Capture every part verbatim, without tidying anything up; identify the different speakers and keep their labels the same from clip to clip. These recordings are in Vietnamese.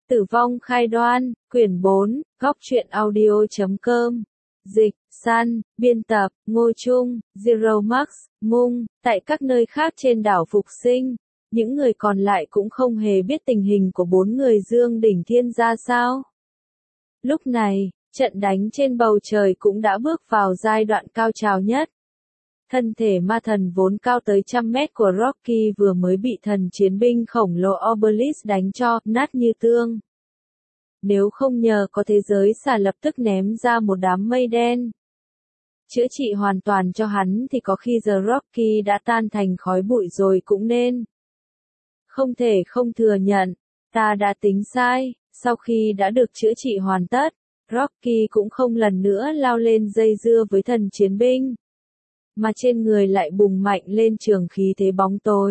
Speaker 1: Tử vong khai đoan, quyển bốn, góc truyện audio chấm com. Dịch, San, biên tập, Ngô Trung, Zero Max, Mung, tại các nơi khác trên đảo Phục Sinh. Những người còn lại cũng không hề biết tình hình của bốn người Dương Đỉnh Thiên ra sao. Lúc này, trận đánh trên bầu trời cũng đã bước vào giai đoạn cao trào nhất. Thân thể ma thần vốn cao tới trăm mét của Rocky vừa mới bị thần chiến binh khổng lồ Obelisk đánh cho nát như tương. Nếu không nhờ có thế giới xà lập tức ném ra một đám mây đen chữa trị hoàn toàn cho hắn thì có khi giờ Rocky đã tan thành khói bụi rồi cũng nên. Không thể không thừa nhận, ta đã tính sai, sau khi đã được chữa trị hoàn tất, Rocky cũng không lần nữa lao lên dây dưa với thần chiến binh, mà trên người lại bùng mạnh lên trường khí thế bóng tối.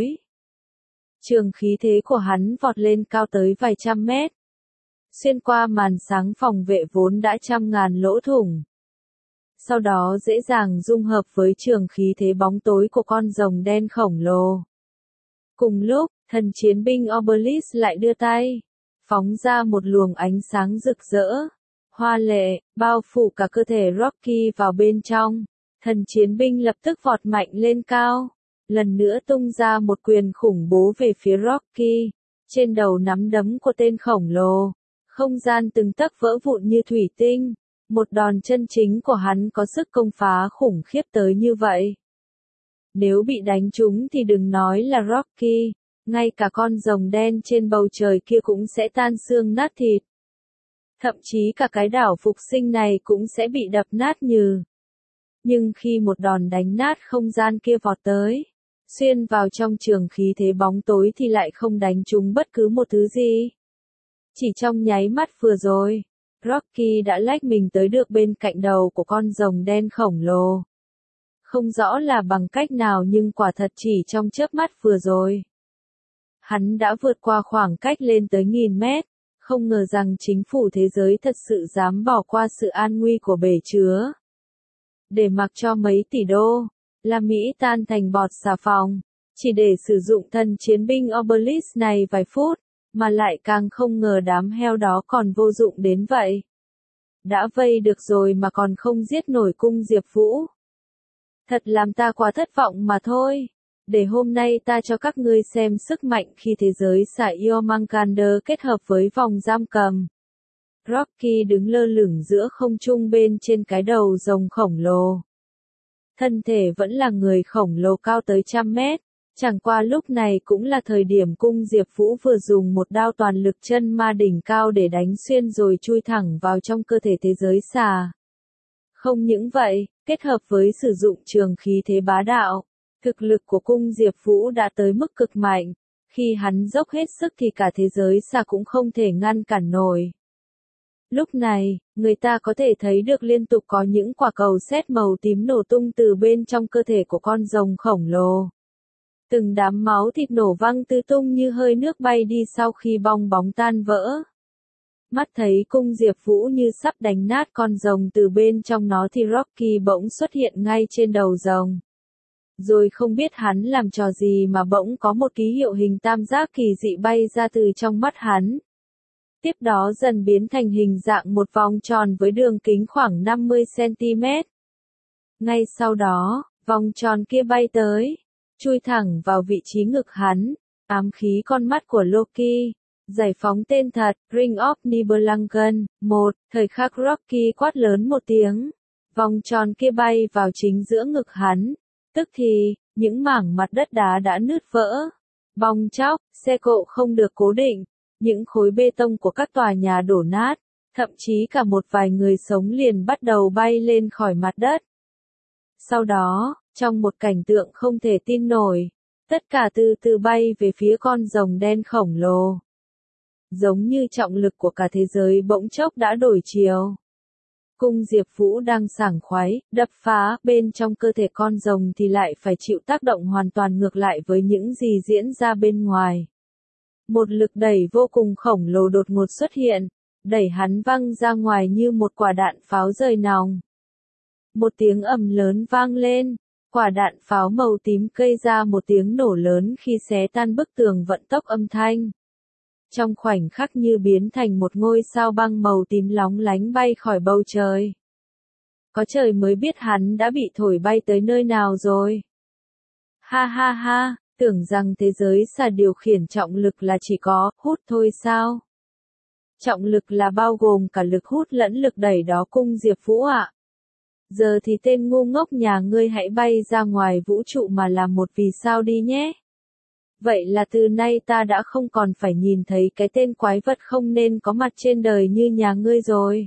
Speaker 1: Trường khí thế của hắn vọt lên cao tới vài trăm mét, xuyên qua màn sáng phòng vệ vốn đã trăm ngàn lỗ thủng. Sau đó dễ dàng dung hợp với trường khí thế bóng tối của con rồng đen khổng lồ. Cùng lúc, thần chiến binh Obelisk lại đưa tay, phóng ra một luồng ánh sáng rực rỡ, hoa lệ, bao phủ cả cơ thể Rocky vào bên trong. Thần chiến binh lập tức vọt mạnh lên cao, lần nữa tung ra một quyền khủng bố về phía Rocky. Trên đầu nắm đấm của tên khổng lồ, không gian từng tấc vỡ vụn như thủy tinh. Một đòn chân chính của hắn có sức công phá khủng khiếp tới như vậy. Nếu bị đánh trúng thì đừng nói là Rocky, ngay cả con rồng đen trên bầu trời kia cũng sẽ tan xương nát thịt. Thậm chí cả cái đảo Phục Sinh này cũng sẽ bị đập nát nhừ. Nhưng khi một đòn đánh nát không gian kia vọt tới, xuyên vào trong trường khí thế bóng tối thì lại không đánh trúng bất cứ một thứ gì. Chỉ trong nháy mắt vừa rồi, Rocky đã lách mình tới được bên cạnh đầu của con rồng đen khổng lồ. Không rõ là bằng cách nào nhưng quả thật chỉ trong chớp mắt vừa rồi, hắn đã vượt qua khoảng cách lên tới nghìn mét. Không ngờ rằng chính phủ thế giới thật sự dám bỏ qua sự an nguy của bể chứa, để mặc cho mấy tỷ đô la Mỹ tan thành bọt xà phòng, chỉ để sử dụng thần chiến binh Obelisk này vài phút, mà lại càng không ngờ đám heo đó còn vô dụng đến vậy. Đã vây được rồi mà còn không giết nổi cung Diệp Vũ. Thật làm ta quá thất vọng mà thôi. Để hôm nay ta cho các ngươi xem sức mạnh khi thế giới xà Jormungandr kết hợp với vòng giam cầm. Rocky đứng lơ lửng giữa không trung bên trên cái đầu rồng khổng lồ. Thân thể vẫn là người khổng lồ cao tới trăm mét. Chẳng qua lúc này cũng là thời điểm cung Diệp Vũ vừa dùng một đao toàn lực chân ma đỉnh cao để đánh xuyên rồi chui thẳng vào trong cơ thể thế giới xà. Không những vậy, kết hợp với sử dụng trường khí thế bá đạo, thực lực của cung Diệp Vũ đã tới mức cực mạnh. Khi hắn dốc hết sức thì cả thế giới xà cũng không thể ngăn cản nổi. Lúc này, người ta có thể thấy được liên tục có những quả cầu sét màu tím nổ tung từ bên trong cơ thể của con rồng khổng lồ. Từng đám máu thịt nổ văng tứ tung như hơi nước bay đi sau khi bong bóng tan vỡ. Mắt thấy cung Diệp Vũ như sắp đánh nát con rồng từ bên trong nó thì Rocky bỗng xuất hiện ngay trên đầu rồng. Rồi không biết hắn làm trò gì mà bỗng có một ký hiệu hình tam giác kỳ dị bay ra từ trong mắt hắn. Tiếp đó dần biến thành hình dạng một vòng tròn với đường kính khoảng năm mươi xăng-ti-mét. Ngay sau đó, vòng tròn kia bay tới, chui thẳng vào vị trí ngực hắn, ám khí con mắt của Loki. Giải phóng tên thật, Ring of Nibelungen. Một, thời khắc Rocky quát lớn một tiếng. Vòng tròn kia bay vào chính giữa ngực hắn. Tức thì, những mảng mặt đất đá đã nứt vỡ, bong chóc, xe cộ không được cố định, những khối bê tông của các tòa nhà đổ nát, thậm chí cả một vài người sống liền bắt đầu bay lên khỏi mặt đất. Sau đó, trong một cảnh tượng không thể tin nổi, tất cả từ từ bay về phía con rồng đen khổng lồ. Giống như trọng lực của cả thế giới bỗng chốc đã đổi chiều. Cung Diệp Vũ đang sảng khoái, đập phá, bên trong cơ thể con rồng thì lại phải chịu tác động hoàn toàn ngược lại với những gì diễn ra bên ngoài. Một lực đẩy vô cùng khổng lồ đột ngột xuất hiện, đẩy hắn văng ra ngoài như một quả đạn pháo rời nòng. Một tiếng ầm lớn vang lên, quả đạn pháo màu tím gây ra một tiếng nổ lớn khi xé tan bức tường vận tốc âm thanh. trong khoảnh khắc như biến thành một ngôi sao băng màu tím lóng lánh bay khỏi bầu trời. Có trời mới biết hắn đã bị thổi bay tới nơi nào rồi. Ha ha ha, tưởng rằng thế giới xà điều khiển trọng lực là chỉ có hút thôi sao? Trọng lực là bao gồm cả lực hút lẫn lực đẩy đó cung Diệp Vũ ạ. Giờ thì tên ngu ngốc nhà ngươi hãy bay ra ngoài vũ trụ mà làm một vì sao đi nhé. Vậy là từ nay ta đã không còn phải nhìn thấy cái tên quái vật không nên có mặt trên đời như nhà ngươi rồi.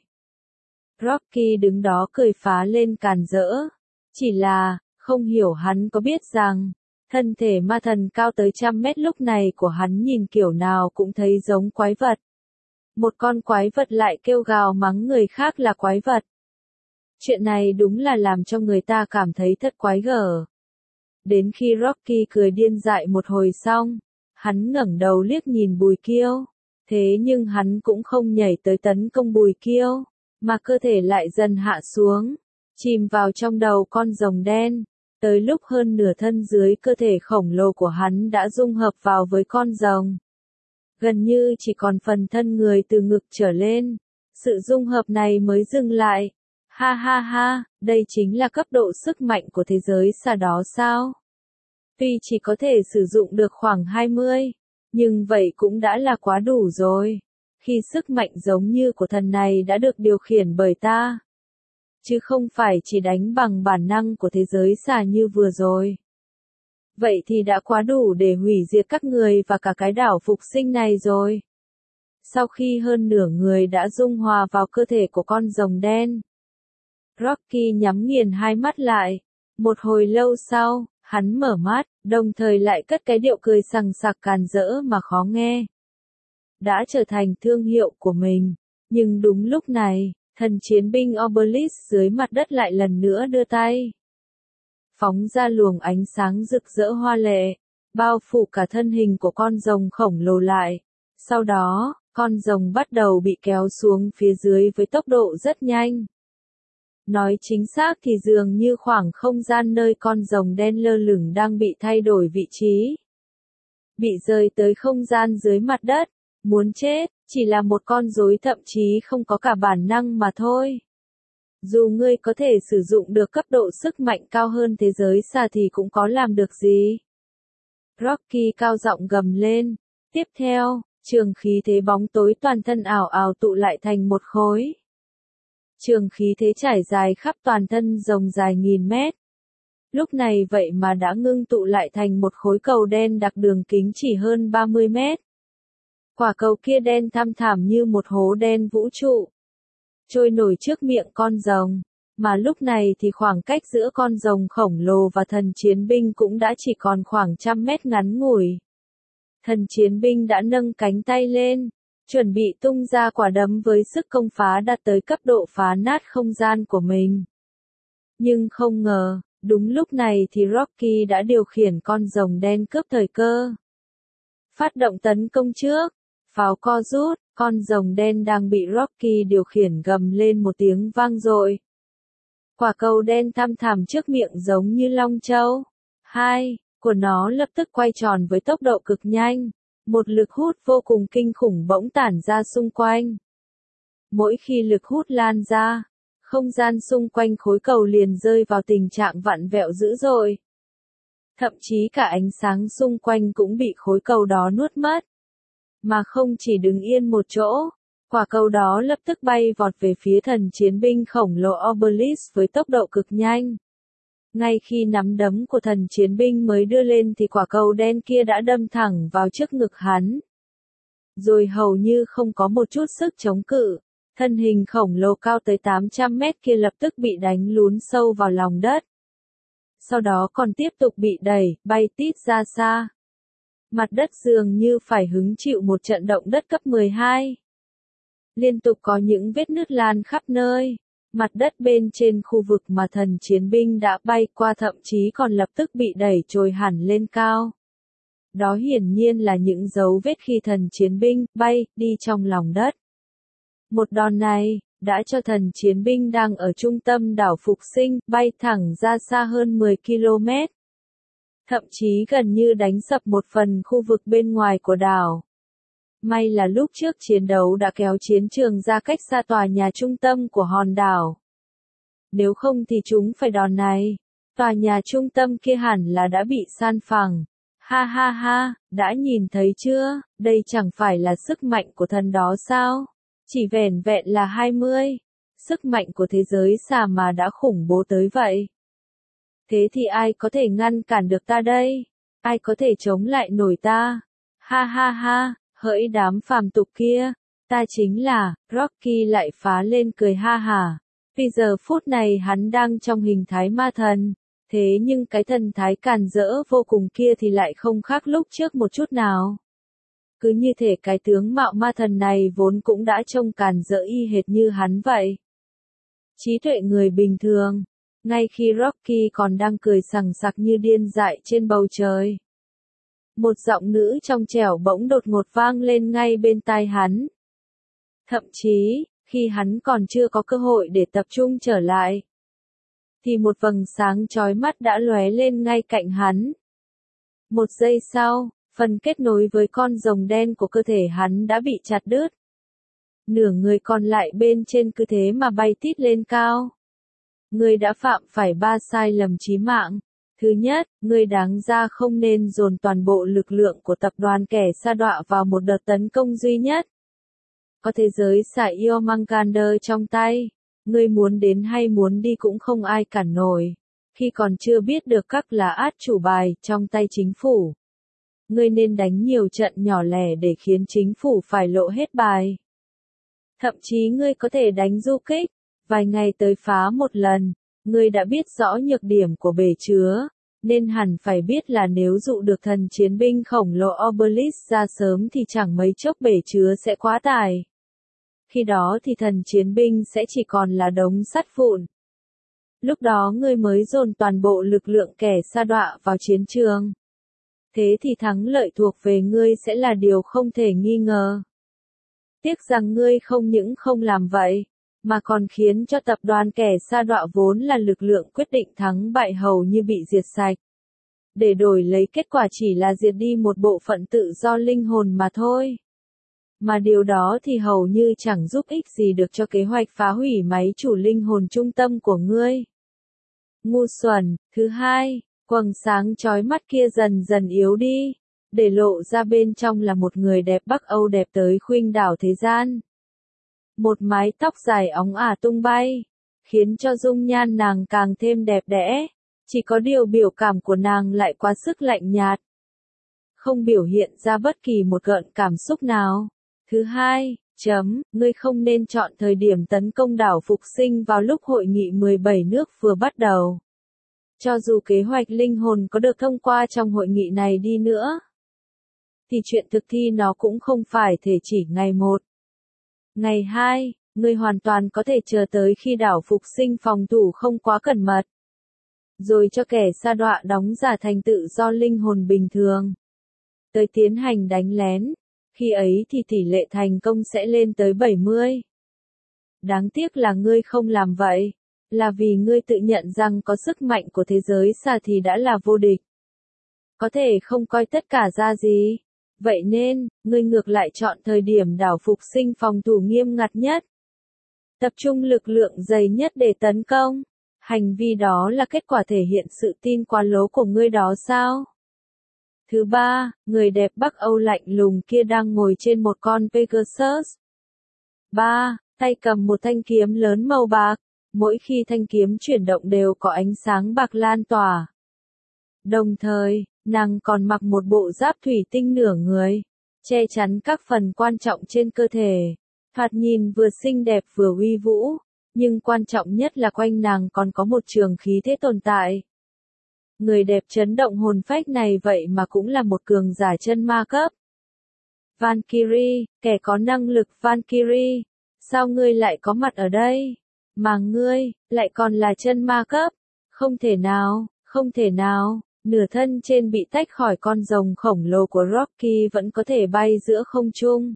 Speaker 1: Rocky đứng đó cười phá lên càn rỡ. Chỉ là, không hiểu hắn có biết rằng, thân thể ma thần cao tới trăm mét lúc này của hắn nhìn kiểu nào cũng thấy giống quái vật. Một con quái vật lại kêu gào mắng người khác là quái vật. Chuyện này đúng là làm cho người ta cảm thấy thật quái gở. Đến khi Rocky cười điên dại một hồi xong, hắn ngẩng đầu liếc nhìn Bùi Kiêu. Thế nhưng hắn cũng không nhảy tới tấn công Bùi Kiêu, mà cơ thể lại dần hạ xuống, chìm vào trong đầu con rồng đen. Tới lúc hơn nửa thân dưới cơ thể khổng lồ của hắn đã dung hợp vào với con rồng. Gần như chỉ còn phần thân người từ ngực trở lên. Sự dung hợp này mới dừng lại. Ha ha ha, đây chính là cấp độ sức mạnh của thế giới xà đó sao? Tuy chỉ có thể sử dụng được khoảng hai mươi, nhưng vậy cũng đã là quá đủ rồi. Khi sức mạnh giống như của thần này đã được điều khiển bởi ta. Chứ không phải chỉ đánh bằng bản năng của thế giới xà như vừa rồi. Vậy thì đã quá đủ để hủy diệt các người và cả cái đảo phục sinh này rồi. Sau khi hơn nửa người đã dung hòa vào cơ thể của con rồng đen, Rocky nhắm nghiền hai mắt lại. Một hồi lâu sau, hắn mở mắt, đồng thời lại cất cái điệu cười sằng sặc càn rỡ mà khó nghe. Đã trở thành thương hiệu của mình. Nhưng đúng lúc này, thần chiến binh Obelisk dưới mặt đất lại lần nữa đưa tay. Phóng ra luồng ánh sáng rực rỡ hoa lệ, bao phủ cả thân hình của con rồng khổng lồ lại. Sau đó, con rồng bắt đầu bị kéo xuống phía dưới với tốc độ rất nhanh. Nói chính xác thì dường như khoảng không gian nơi con rồng đen lơ lửng đang bị thay đổi vị trí. Bị rơi tới không gian dưới mặt đất, muốn chết, chỉ là một con rối thậm chí không có cả bản năng mà thôi. Dù ngươi có thể sử dụng được cấp độ sức mạnh cao hơn thế giới xà thì cũng có làm được gì. Rocky cao giọng gầm lên. Tiếp theo, trường khí thế bóng tối toàn thân ảo ảo tụ lại thành một khối. Trường khí thế trải dài khắp toàn thân rồng dài nghìn mét. Lúc này vậy mà đã ngưng tụ lại thành một khối cầu đen đặc đường kính chỉ hơn ba mươi mét. Quả cầu kia đen thăm thẳm như một hố đen vũ trụ. Trôi nổi trước miệng con rồng, mà lúc này thì khoảng cách giữa con rồng khổng lồ và thần chiến binh cũng đã chỉ còn khoảng trăm mét ngắn ngủi. Thần chiến binh đã nâng cánh tay lên, chuẩn bị tung ra quả đấm với sức công phá đạt tới cấp độ phá nát không gian của mình. Nhưng không ngờ, đúng lúc này thì Rocky đã điều khiển con rồng đen cướp thời cơ. Phát động tấn công trước, pháo co rút, con rồng đen đang bị Rocky điều khiển gầm lên một tiếng vang dội. Quả cầu đen thăm thẳm trước miệng giống như long châu. Hai, của nó lập tức quay tròn với tốc độ cực nhanh. Một lực hút vô cùng kinh khủng bỗng tản ra xung quanh. Mỗi khi lực hút lan ra, không gian xung quanh khối cầu liền rơi vào tình trạng vặn vẹo dữ dội. Thậm chí cả ánh sáng xung quanh cũng bị khối cầu đó nuốt mất. Mà không chỉ đứng yên một chỗ, quả cầu đó lập tức bay vọt về phía thần chiến binh khổng lồ Obelisk với tốc độ cực nhanh. Ngay khi nắm đấm của thần chiến binh mới đưa lên thì quả cầu đen kia đã đâm thẳng vào trước ngực hắn. Rồi hầu như không có một chút sức chống cự, thân hình khổng lồ cao tới tám trăm mét kia lập tức bị đánh lún sâu vào lòng đất. Sau đó còn tiếp tục bị đẩy, bay tít ra xa. Mặt đất dường như phải hứng chịu một trận động đất cấp mười hai. Liên tục có những vết nứt lan khắp nơi. Mặt đất bên trên khu vực mà thần chiến binh đã bay qua thậm chí còn lập tức bị đẩy trồi hẳn lên cao. Đó hiển nhiên là những dấu vết khi thần chiến binh bay đi trong lòng đất. Một đòn này đã cho thần chiến binh đang ở trung tâm đảo phục sinh bay thẳng ra xa hơn mười ki lô mét. Thậm chí gần như đánh sập một phần khu vực bên ngoài của đảo. May là lúc trước chiến đấu đã kéo chiến trường ra cách xa tòa nhà trung tâm của hòn đảo. Nếu không thì chúng phải đòn này. Tòa nhà trung tâm kia hẳn là đã bị san phẳng. Ha ha ha, đã nhìn thấy chưa, đây chẳng phải là sức mạnh của thần đó sao? Chỉ vẻn vẹn là hai mươi. Sức mạnh của thế giới xà mà đã khủng bố tới vậy. Thế thì ai có thể ngăn cản được ta đây? Ai có thể chống lại nổi ta? Ha ha ha, hỡi đám phàm tục kia, ta chính là, Rocky lại phá lên cười ha hả. Vì giờ phút này hắn đang trong hình thái ma thần, thế nhưng cái thần thái càn rỡ vô cùng kia thì lại không khác lúc trước một chút nào. Cứ như thể cái tướng mạo ma thần này vốn cũng đã trông càn rỡ y hệt như hắn vậy. Trí tuệ người bình thường, ngay khi Rocky còn đang cười sằng sặc như điên dại trên bầu trời. Một giọng nữ trong trẻo bỗng đột ngột vang lên ngay bên tai hắn. Thậm chí, khi hắn còn chưa có cơ hội để tập trung trở lại, thì một vầng sáng chói mắt đã lóe lên ngay cạnh hắn. Một giây sau, phần kết nối với con rồng đen của cơ thể hắn đã bị chặt đứt. Nửa người còn lại bên trên cứ thế mà bay tít lên cao. Ngươi đã phạm phải ba sai lầm chí mạng. Thứ nhất, ngươi đáng ra không nên dồn toàn bộ lực lượng của tập đoàn kẻ sa đọa vào một đợt tấn công duy nhất. Có thế giới xà Yomangander trong tay, ngươi muốn đến hay muốn đi cũng không ai cản nổi. Khi còn chưa biết được các lá át chủ bài trong tay chính phủ, ngươi nên đánh nhiều trận nhỏ lẻ để khiến chính phủ phải lộ hết bài. Thậm chí ngươi có thể đánh du kích, vài ngày tới phá một lần. Ngươi đã biết rõ nhược điểm của bể chứa, nên hẳn phải biết là nếu dụ được thần chiến binh khổng lồ Obelisk ra sớm thì chẳng mấy chốc bể chứa sẽ quá tải. Khi đó thì thần chiến binh sẽ chỉ còn là đống sắt vụn. Lúc đó ngươi mới dồn toàn bộ lực lượng kẻ sa đọa vào chiến trường. Thế thì thắng lợi thuộc về ngươi sẽ là điều không thể nghi ngờ. Tiếc rằng ngươi không những không làm vậy, mà còn khiến cho tập đoàn kẻ sa đọa vốn là lực lượng quyết định thắng bại hầu như bị diệt sạch. Để đổi lấy kết quả chỉ là diệt đi một bộ phận tự do linh hồn mà thôi. Mà điều đó thì hầu như chẳng giúp ích gì được cho kế hoạch phá hủy máy chủ linh hồn trung tâm của ngươi. Ngu xuẩn. Thứ hai, quầng sáng chói mắt kia dần dần yếu đi, để lộ ra bên trong là một người đẹp Bắc Âu đẹp tới khuynh đảo thế gian. Một mái tóc dài óng ả tung bay, khiến cho dung nhan nàng càng thêm đẹp đẽ, chỉ có điều biểu cảm của nàng lại quá sức lạnh nhạt, không biểu hiện ra bất kỳ một gợn cảm xúc nào. Thứ hai, chấm, ngươi không nên chọn thời điểm tấn công đảo Phục Sinh vào lúc hội nghị mười bảy nước vừa bắt đầu. Cho dù kế hoạch linh hồn có được thông qua trong hội nghị này đi nữa, thì chuyện thực thi nó cũng không phải thể chỉ ngày một. Ngày hai, ngươi hoàn toàn có thể chờ tới khi đảo Phục Sinh phòng thủ không quá cẩn mật, rồi cho kẻ sa đọa đóng giả thành tự do linh hồn bình thường, tới tiến hành đánh lén. Khi ấy thì tỷ lệ thành công sẽ lên tới bảy mươi. Đáng tiếc là ngươi không làm vậy, là vì ngươi tự nhận rằng có sức mạnh của thế giới xà thì đã là vô địch. Có thể không coi tất cả ra gì. Vậy nên, ngươi ngược lại chọn thời điểm đảo Phục Sinh phòng thủ nghiêm ngặt nhất, tập trung lực lượng dày nhất để tấn công. Hành vi đó là kết quả thể hiện sự tin quá lố của ngươi đó sao? Thứ ba, người đẹp Bắc Âu lạnh lùng kia đang ngồi trên một con Pegasus. Ba, tay cầm một thanh kiếm lớn màu bạc, mỗi khi thanh kiếm chuyển động đều có ánh sáng bạc lan tỏa. Đồng thời, nàng còn mặc một bộ giáp thủy tinh nửa người, che chắn các phần quan trọng trên cơ thể. Thoạt nhìn vừa xinh đẹp vừa uy vũ, nhưng quan trọng nhất là quanh nàng còn có một trường khí thế tồn tại. Người đẹp chấn động hồn phách này vậy mà cũng là một cường giả chân ma cấp. Valkyrie, kẻ có năng lực Valkyrie, sao ngươi lại có mặt ở đây? Mà ngươi, lại còn là chân ma cấp? Không thể nào, không thể nào, nửa thân trên bị tách khỏi con rồng khổng lồ của Rocky vẫn có thể bay giữa không trung.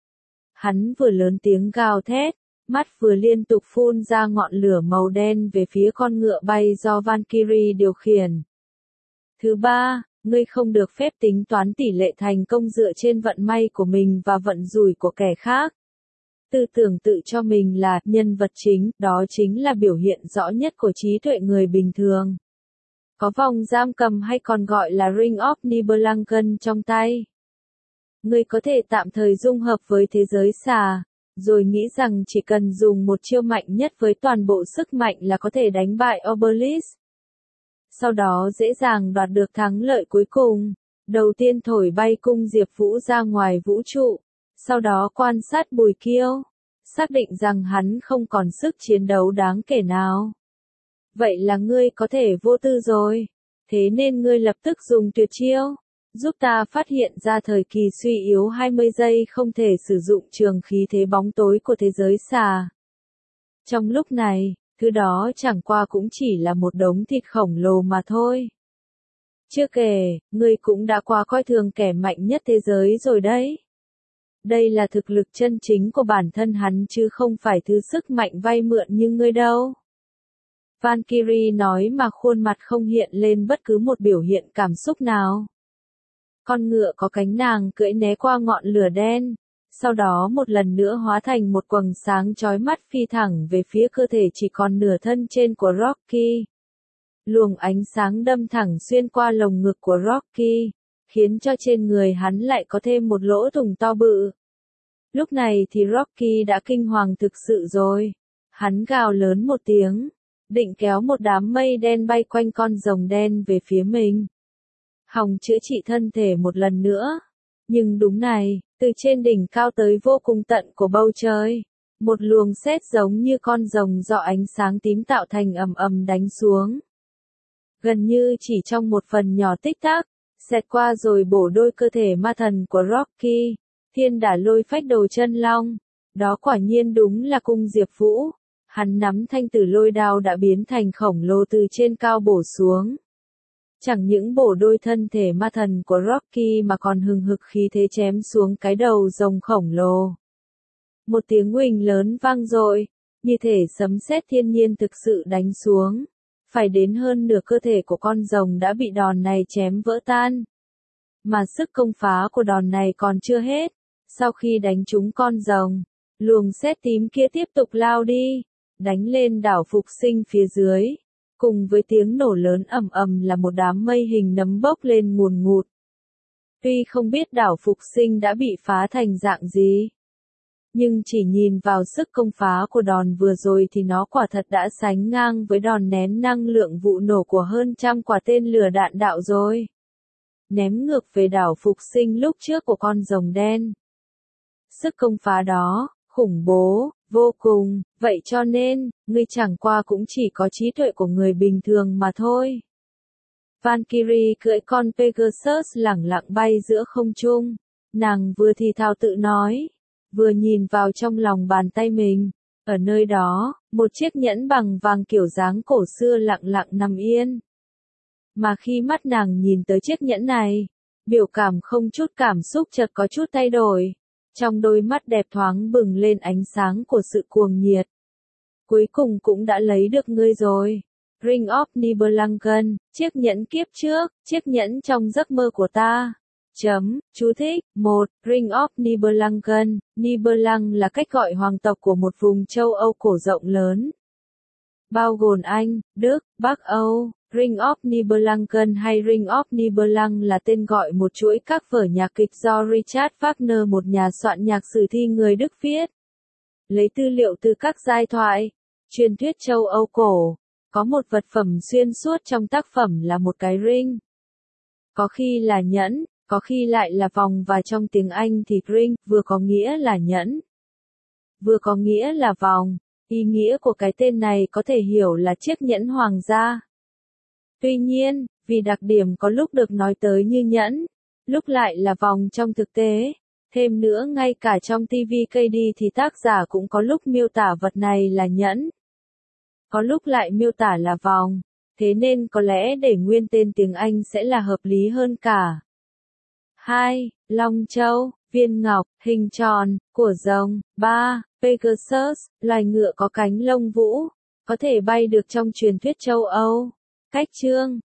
Speaker 1: Hắn vừa lớn tiếng gào thét, mắt vừa liên tục phun ra ngọn lửa màu đen về phía con ngựa bay do Valkyrie điều khiển. Thứ ba, Ngươi không được phép tính toán tỷ lệ thành công dựa trên vận may của mình và vận rủi của kẻ khác. Tư tưởng tự cho mình là nhân vật chính, đó chính là biểu hiện rõ nhất của trí tuệ người bình thường. Có vòng giam cầm hay còn gọi là Ring of Nibelungen trong tay. Ngươi có thể tạm thời dung hợp với thế giới xà, rồi nghĩ rằng chỉ cần dùng một chiêu mạnh nhất với toàn bộ sức mạnh là có thể đánh bại Obelisk. Sau đó dễ dàng đoạt được thắng lợi cuối cùng. Đầu tiên thổi bay cung Diệp Vũ ra ngoài vũ trụ, sau đó quan sát Bùi Kiêu, xác định rằng hắn không còn sức chiến đấu đáng kể nào. Vậy là ngươi có thể vô tư rồi, thế nên ngươi lập tức dùng tuyệt chiêu, giúp ta phát hiện ra thời kỳ suy yếu hai mươi giây không thể sử dụng trường khí thế bóng tối của thế giới xà. Trong lúc này, thứ đó chẳng qua cũng chỉ là một đống thịt khổng lồ mà thôi. Chưa kể, ngươi cũng đã quá coi thường kẻ mạnh nhất thế giới rồi đấy. Đây là thực lực chân chính của bản thân hắn chứ không phải thứ sức mạnh vay mượn như ngươi đâu. Valkyrie nói mà khuôn mặt không hiện lên bất cứ một biểu hiện cảm xúc nào. Con ngựa có cánh nàng cưỡi né qua ngọn lửa đen, sau đó một lần nữa hóa thành một quầng sáng chói mắt phi thẳng về phía cơ thể chỉ còn nửa thân trên của Rocky. Luồng ánh sáng đâm thẳng xuyên qua lồng ngực của Rocky, khiến cho trên người hắn lại có thêm một lỗ thủng to bự. Lúc này thì Rocky đã kinh hoàng thực sự rồi. Hắn gào lớn một tiếng, định kéo một đám mây đen bay quanh con rồng đen về phía mình. Hòng chữa trị thân thể một lần nữa. Nhưng đúng này, từ trên đỉnh cao tới vô cùng tận của bầu trời, một luồng sét giống như con rồng do ánh sáng tím tạo thành ầm ầm đánh xuống. Gần như chỉ trong một phần nhỏ tích tắc, xẹt qua rồi bổ đôi cơ thể ma thần của Rocky, thiên đả lôi phách đầu chân long. Đó quả nhiên đúng là cung Diệp Vũ. Hắn nắm thanh tử lôi đao đã biến thành khổng lồ từ trên cao bổ xuống. Chẳng những bổ đôi thân thể ma thần của Rocky mà còn hừng hực khí thế chém xuống cái đầu rồng khổng lồ. Một tiếng huỳnh lớn vang dội, như thể sấm sét thiên nhiên thực sự đánh xuống. Phải đến hơn nửa cơ thể của con rồng đã bị đòn này chém vỡ tan. Mà sức công phá của đòn này còn chưa hết. Sau khi đánh trúng con rồng, luồng sét tím kia tiếp tục lao đi, đánh lên đảo Phục Sinh phía dưới. Cùng với tiếng nổ lớn ầm ầm là một đám mây hình nấm bốc lên ngùn ngụt. Tuy không biết đảo Phục Sinh đã bị phá thành dạng gì, nhưng chỉ nhìn vào sức công phá của đòn vừa rồi thì nó quả thật đã sánh ngang với đòn nén năng lượng vụ nổ của hơn trăm quả tên lửa đạn đạo rồi. Ném ngược về đảo Phục Sinh lúc trước của con rồng đen. Sức công phá đó, khủng bố, vô cùng, vậy cho nên, ngươi chẳng qua cũng chỉ có trí tuệ của người bình thường mà thôi. Valkyrie cưỡi con Pegasus lẳng lặng bay giữa không trung. Nàng vừa thì thào tự nói, vừa nhìn vào trong lòng bàn tay mình. Ở nơi đó, một chiếc nhẫn bằng vàng kiểu dáng cổ xưa lặng lặng nằm yên. Mà khi mắt nàng nhìn tới chiếc nhẫn này, biểu cảm không chút cảm xúc chợt có chút thay đổi. Trong đôi mắt đẹp thoáng bừng lên ánh sáng của sự cuồng nhiệt. Cuối cùng cũng đã lấy được ngươi rồi. Ring of Nibelungen, chiếc nhẫn kiếp trước, chiếc nhẫn trong giấc mơ của ta. Chấm, chú thích, một. Ring of Nibelungen, Nibelung là cách gọi hoàng tộc của một vùng châu Âu cổ rộng lớn. Bao gồm Anh, Đức, Bắc Âu. Ring of Nibelungen hay Ring of Nibelung là tên gọi một chuỗi các vở nhạc kịch do Richard Wagner, một nhà soạn nhạc sử thi người Đức viết. Lấy tư liệu từ các giai thoại, truyền thuyết châu Âu cổ, có một vật phẩm xuyên suốt trong tác phẩm là một cái ring. Có khi là nhẫn, có khi lại là vòng, và trong tiếng Anh thì ring vừa có nghĩa là nhẫn, vừa có nghĩa là vòng. Ý nghĩa của cái tên này có thể hiểu là chiếc nhẫn hoàng gia. Tuy nhiên, vì đặc điểm có lúc được nói tới như nhẫn, lúc lại là vòng trong thực tế, thêm nữa ngay cả trong ti vi ca đê thì tác giả cũng có lúc miêu tả vật này là nhẫn, có lúc lại miêu tả là vòng, thế nên có lẽ để nguyên tên tiếng Anh sẽ là hợp lý hơn cả. hai. Long châu, viên ngọc, hình tròn, của rồng. ba. Pegasus, loài ngựa có cánh lông vũ, có thể bay được trong truyền thuyết châu Âu. Cách chương